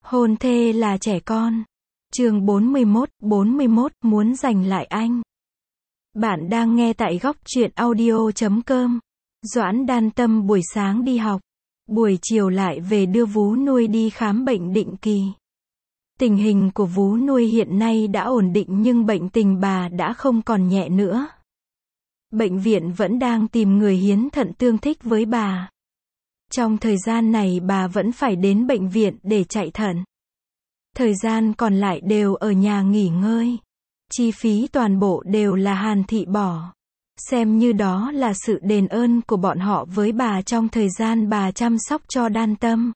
Hôn thê là trẻ con. Chương 41 muốn giành lại anh. Bạn đang nghe tại góc truyện audio.com. Doãn Đan Tâm buổi sáng đi học, buổi chiều lại về đưa vú nuôi đi khám bệnh định kỳ. Tình hình của vú nuôi hiện nay đã ổn định nhưng bệnh tình bà đã không còn nhẹ nữa. Bệnh viện vẫn đang tìm người hiến thận tương thích với bà. Trong thời gian này bà vẫn phải đến bệnh viện để chạy thận. Thời gian còn lại đều ở nhà nghỉ ngơi. Chi phí toàn bộ đều là Hàn Thị bỏ. Xem như đó là sự đền ơn của bọn họ với bà trong thời gian bà chăm sóc cho Đan Tâm.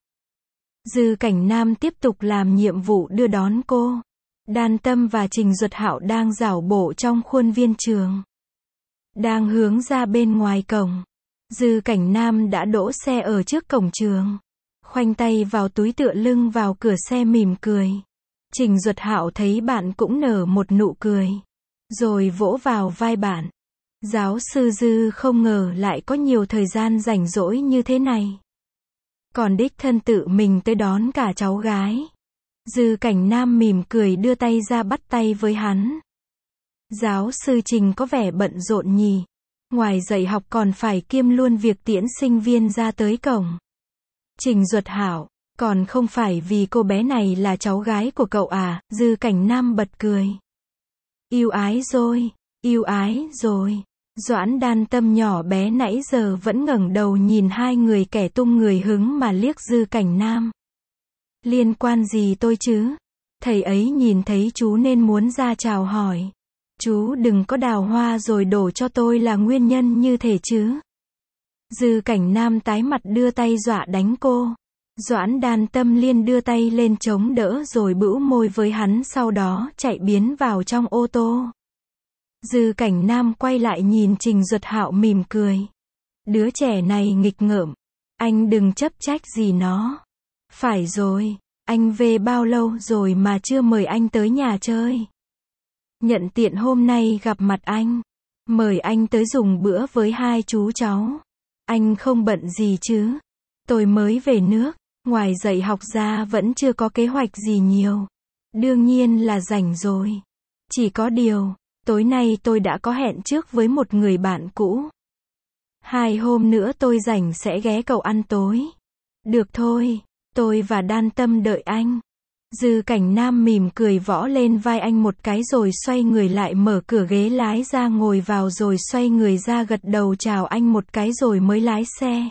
Dư Cảnh Nam tiếp tục làm nhiệm vụ đưa đón cô. Đan Tâm và Trình Duật Hạo đang rảo bộ trong khuôn viên trường. Đang hướng ra bên ngoài cổng. Dư Cảnh Nam đã đỗ xe ở trước cổng trường. Khoanh tay vào túi tựa lưng vào cửa xe mỉm cười. Trình Duật Hạo thấy bạn cũng nở một nụ cười. Rồi vỗ vào vai bạn. Giáo sư Dư không ngờ lại có nhiều thời gian rảnh rỗi như thế này. Còn đích thân tự mình tới đón cả cháu gái. Dư Cảnh Nam mỉm cười đưa tay ra bắt tay với hắn. Giáo sư Trình có vẻ bận rộn nhỉ. Ngoài dạy học còn phải kiêm luôn việc tiễn sinh viên ra tới cổng. Trình Duật Hạo, còn không phải vì cô bé này là cháu gái của cậu à? Dư Cảnh Nam bật cười. Yêu ái rồi, yêu ái rồi. Doãn Đan Tâm nhỏ bé nãy giờ vẫn ngẩng đầu nhìn hai người kẻ tung người hứng mà liếc Dư Cảnh Nam. Liên quan gì tôi chứ? Thầy ấy nhìn thấy chú nên muốn ra chào hỏi. Chú đừng có đào hoa rồi đổ cho tôi là nguyên nhân như thế chứ. Dư Cảnh Nam tái mặt đưa tay dọa đánh cô. Doãn Đan Tâm liền đưa tay lên chống đỡ rồi bĩu môi với hắn, sau đó chạy biến vào trong ô tô. Dư Cảnh Nam quay lại nhìn Trình Duật Hạo mỉm cười. Đứa trẻ này nghịch ngợm. Anh đừng chấp trách gì nó. Phải rồi, anh về bao lâu rồi mà chưa mời anh tới nhà chơi. Nhận tiện hôm nay gặp mặt anh. Mời anh tới dùng bữa với hai chú cháu. Anh không bận gì chứ? Tôi mới về nước. Ngoài dạy học ra vẫn chưa có kế hoạch gì nhiều. Đương nhiên là rảnh rồi. Chỉ có điều, tối nay tôi đã có hẹn trước với một người bạn cũ. 2 hôm nữa tôi rảnh sẽ ghé cậu ăn tối. Được thôi, tôi và Đan Tâm đợi anh. Dư Cảnh Nam mỉm cười võ lên vai anh một cái rồi xoay người lại mở cửa ghế lái ra ngồi vào rồi xoay người ra gật đầu chào anh một cái rồi mới lái xe.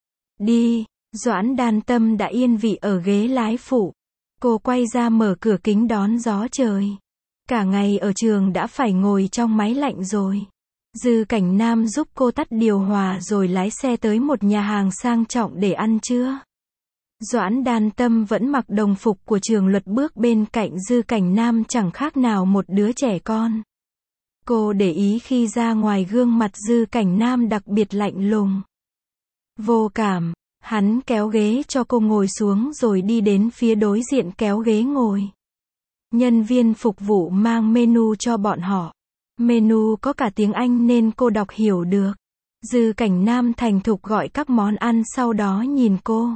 Đi. Doãn Đan Tâm đã yên vị ở ghế lái phụ. Cô quay ra mở cửa kính đón gió trời. Cả ngày ở trường đã phải ngồi trong máy lạnh rồi. Dư Cảnh Nam giúp cô tắt điều hòa rồi lái xe tới một nhà hàng sang trọng để ăn trưa. Doãn Đan Tâm vẫn mặc đồng phục của trường luật bước bên cạnh Dư Cảnh Nam chẳng khác nào một đứa trẻ con. Cô để ý khi ra ngoài gương mặt Dư Cảnh Nam đặc biệt lạnh lùng. Vô cảm. Hắn kéo ghế cho cô ngồi xuống rồi đi đến phía đối diện kéo ghế ngồi. Nhân viên phục vụ mang menu cho bọn họ. Menu có cả tiếng Anh nên cô đọc hiểu được. Dư Cảnh Nam thành thục gọi các món ăn sau đó nhìn cô.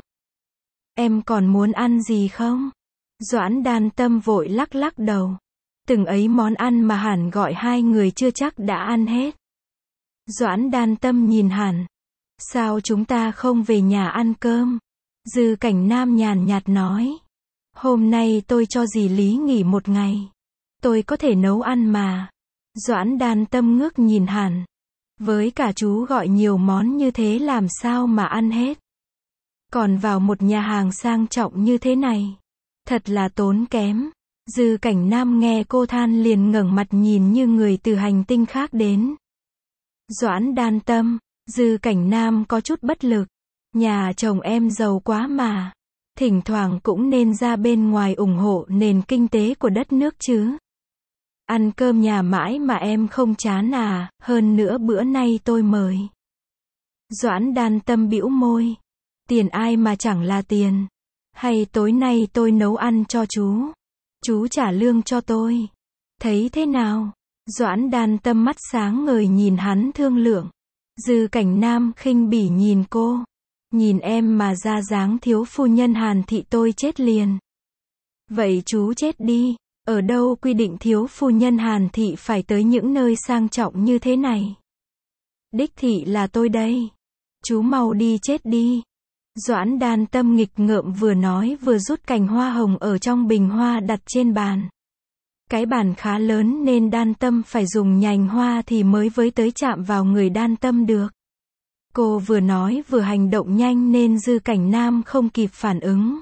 Em còn muốn ăn gì không? Doãn Đan Tâm vội lắc lắc đầu. Từng ấy món ăn mà Hàn gọi hai người chưa chắc đã ăn hết. Doãn Đan Tâm nhìn Hàn. Sao chúng ta không về nhà ăn cơm? Dư Cảnh Nam nhàn nhạt nói. Hôm nay tôi cho dì Lý nghỉ một ngày. Tôi có thể nấu ăn mà. Doãn Đan Tâm ngước nhìn Hàn. Với cả chú gọi nhiều món như thế làm sao mà ăn hết. Còn vào một nhà hàng sang trọng như thế này. Thật là tốn kém. Dư Cảnh Nam nghe cô than liền ngẩng mặt nhìn như người từ hành tinh khác đến. Doãn Đan Tâm. Dư Cảnh Nam có chút bất lực. Nhà chồng em giàu quá mà. Thỉnh thoảng cũng nên ra bên ngoài ủng hộ nền kinh tế của đất nước chứ. Ăn cơm nhà mãi mà em không chán à, hơn nữa bữa nay tôi mời. Doãn Đan Tâm bĩu môi. Tiền ai mà chẳng là tiền. Hay tối nay tôi nấu ăn cho chú. Chú trả lương cho tôi. Thấy thế nào? Doãn Đan Tâm mắt sáng ngời nhìn hắn thương lượng. Dư Cảnh Nam khinh bỉ nhìn cô. Nhìn em mà ra dáng thiếu phu nhân Hàn Thị tôi chết liền. Vậy chú chết đi. Ở đâu quy định thiếu phu nhân Hàn thị phải tới những nơi sang trọng như thế này? Đích thị là tôi đây. Chú mau đi chết đi. Doãn Đan Tâm nghịch ngợm vừa nói vừa rút cành hoa hồng ở trong bình hoa đặt trên bàn. Cái bàn khá lớn nên Đan Tâm phải dùng nhành hoa thì mới với tới chạm vào người Đan Tâm được. Cô vừa nói vừa hành động nhanh nên Dư Cảnh Nam không kịp phản ứng.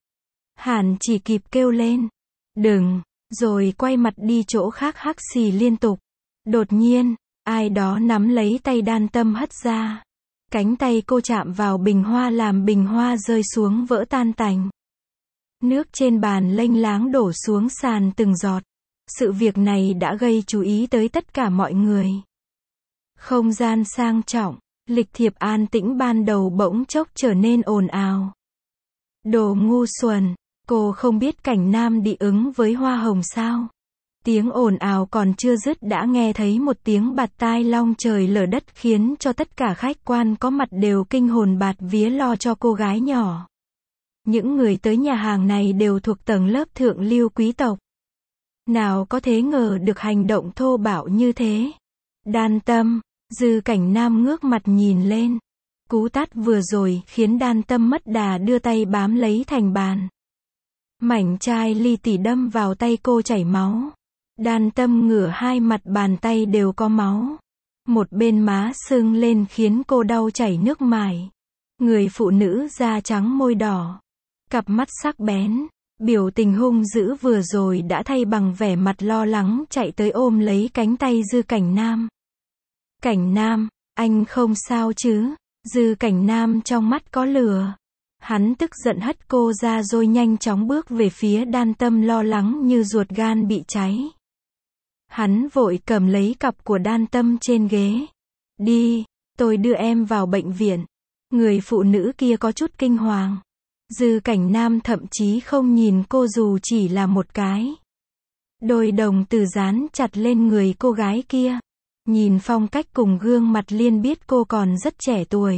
Hàn chỉ kịp kêu lên. Đừng, rồi quay mặt đi chỗ khác hắc xì liên tục. Đột nhiên, ai đó nắm lấy tay Đan Tâm hất ra. Cánh tay cô chạm vào bình hoa làm bình hoa rơi xuống vỡ tan tành. Nước trên bàn lênh láng đổ xuống sàn từng giọt. Sự việc này đã gây chú ý tới tất cả mọi người. Không gian sang trọng, lịch thiệp an tĩnh ban đầu bỗng chốc trở nên ồn ào. Đồ ngu xuẩn, cô không biết Cảnh Nam đi ứng với hoa hồng sao? Tiếng ồn ào còn chưa dứt đã nghe thấy một tiếng bạt tai long trời lở đất khiến cho tất cả khách quan có mặt đều kinh hồn bạt vía lo cho cô gái nhỏ. Những người tới nhà hàng này đều thuộc tầng lớp thượng lưu quý tộc. Nào có thể ngờ được hành động thô bạo như thế. Đan Tâm, Dư Cảnh Nam ngước mặt nhìn lên. Cú tát vừa rồi khiến Đan Tâm mất đà đưa tay bám lấy thành bàn. Mảnh chai li tỉ đâm vào tay cô chảy máu. Đan Tâm ngửa hai mặt bàn tay đều có máu. Một bên má sưng lên khiến cô đau chảy nước mải. Người phụ nữ da trắng môi đỏ. Cặp mắt sắc bén. Biểu tình hung dữ vừa rồi đã thay bằng vẻ mặt lo lắng chạy tới ôm lấy cánh tay Dư Cảnh Nam. Cảnh Nam, anh không sao chứ? Dư Cảnh Nam trong mắt có lửa. Hắn tức giận hất cô ra rồi nhanh chóng bước về phía Đan Tâm lo lắng như ruột gan bị cháy. Hắn vội cầm lấy cặp của Đan Tâm trên ghế. Đi, tôi đưa em vào bệnh viện. Người phụ nữ kia có chút kinh hoàng. Dư Cảnh Nam thậm chí không nhìn cô dù chỉ là một cái. Đôi đồng tử dán chặt lên người cô gái kia. Nhìn phong cách cùng gương mặt liền biết cô còn rất trẻ tuổi.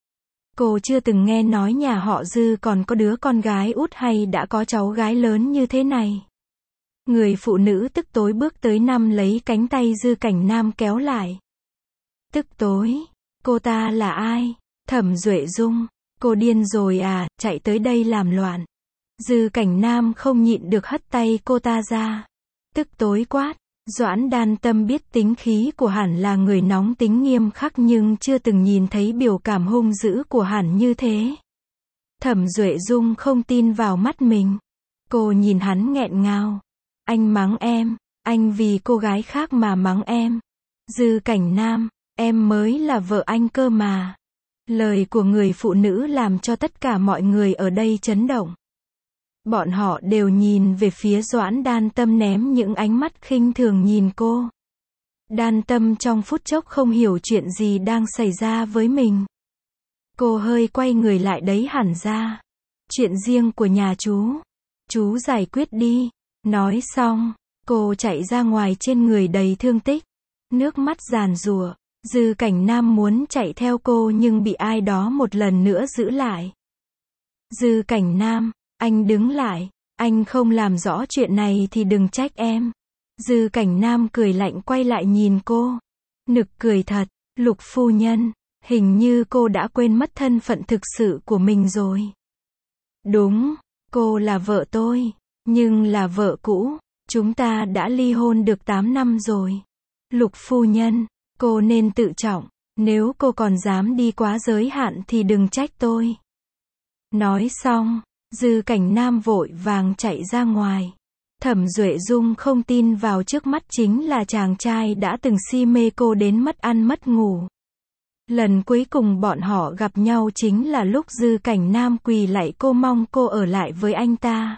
Cô chưa từng nghe nói nhà họ Dư còn có đứa con gái út hay đã có cháu gái lớn như thế này. Người phụ nữ tức tối bước tới nắm lấy cánh tay Dư Cảnh Nam kéo lại. Tức tối, cô ta là ai? Thẩm Duệ Dung. Cô điên rồi à, chạy tới đây làm loạn. Dư Cảnh Nam không nhịn được hất tay cô ta ra. Tức tối quát. Doãn Đan Tâm biết tính khí của Hẳn là người nóng tính nghiêm khắc nhưng chưa từng nhìn thấy biểu cảm hung dữ của Hẳn như thế. Thẩm Duệ Dung không tin vào mắt mình. Cô nhìn hắn nghẹn ngào. Anh mắng em, anh vì cô gái khác mà mắng em. Dư Cảnh Nam, em mới là vợ anh cơ mà. Lời của người phụ nữ làm cho tất cả mọi người ở đây chấn động. Bọn họ đều nhìn về phía Doãn Đan Tâm ném những ánh mắt khinh thường nhìn cô. Đan Tâm trong phút chốc không hiểu chuyện gì đang xảy ra với mình. Cô hơi quay người lại đấy hẳn ra. Chuyện riêng của nhà chú giải quyết đi. Nói xong, cô chạy ra ngoài trên người đầy thương tích. Nước mắt giàn giụa. Dư Cảnh Nam muốn chạy theo cô nhưng bị ai đó một lần nữa giữ lại. Dư Cảnh Nam, anh đứng lại. Anh không làm rõ chuyện này thì đừng trách em. Dư Cảnh Nam cười lạnh quay lại nhìn cô. Nực cười thật. Lục phu nhân, hình như cô đã quên mất thân phận thực sự của mình rồi. Đúng, cô là vợ tôi, nhưng là vợ cũ. Chúng ta đã ly hôn được 8 năm rồi. Lục phu nhân, cô nên tự trọng. Nếu cô còn dám đi quá giới hạn thì đừng trách tôi. Nói xong, Dư Cảnh Nam vội vàng chạy ra ngoài. Thẩm Duệ Dung không tin vào trước mắt chính là chàng trai đã từng si mê cô đến mất ăn mất ngủ. Lần cuối cùng bọn họ gặp nhau chính là lúc Dư Cảnh Nam quỳ lạy cô mong cô ở lại với anh ta.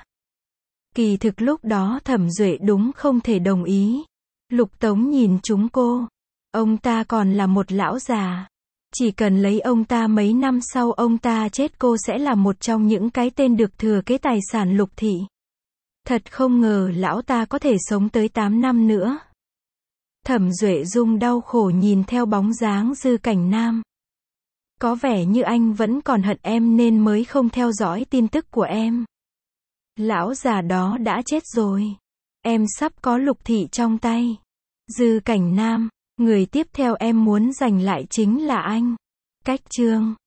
Kỳ thực lúc đó Thẩm Duệ đúng không thể đồng ý. Lục Tống nhìn chúng cô. Ông ta còn là một lão già. Chỉ cần lấy ông ta mấy năm sau ông ta chết cô sẽ là một trong những cái tên được thừa kế tài sản Lục thị. Thật không ngờ lão ta có thể sống tới 8 năm nữa. Thẩm Duệ Dung đau khổ nhìn theo bóng dáng Dư Cảnh Nam. Có vẻ như anh vẫn còn hận em nên mới không theo dõi tin tức của em. Lão già đó đã chết rồi. Em sắp có Lục Thị trong tay. Dư Cảnh Nam, người tiếp theo em muốn giành lại chính là anh. Cách chương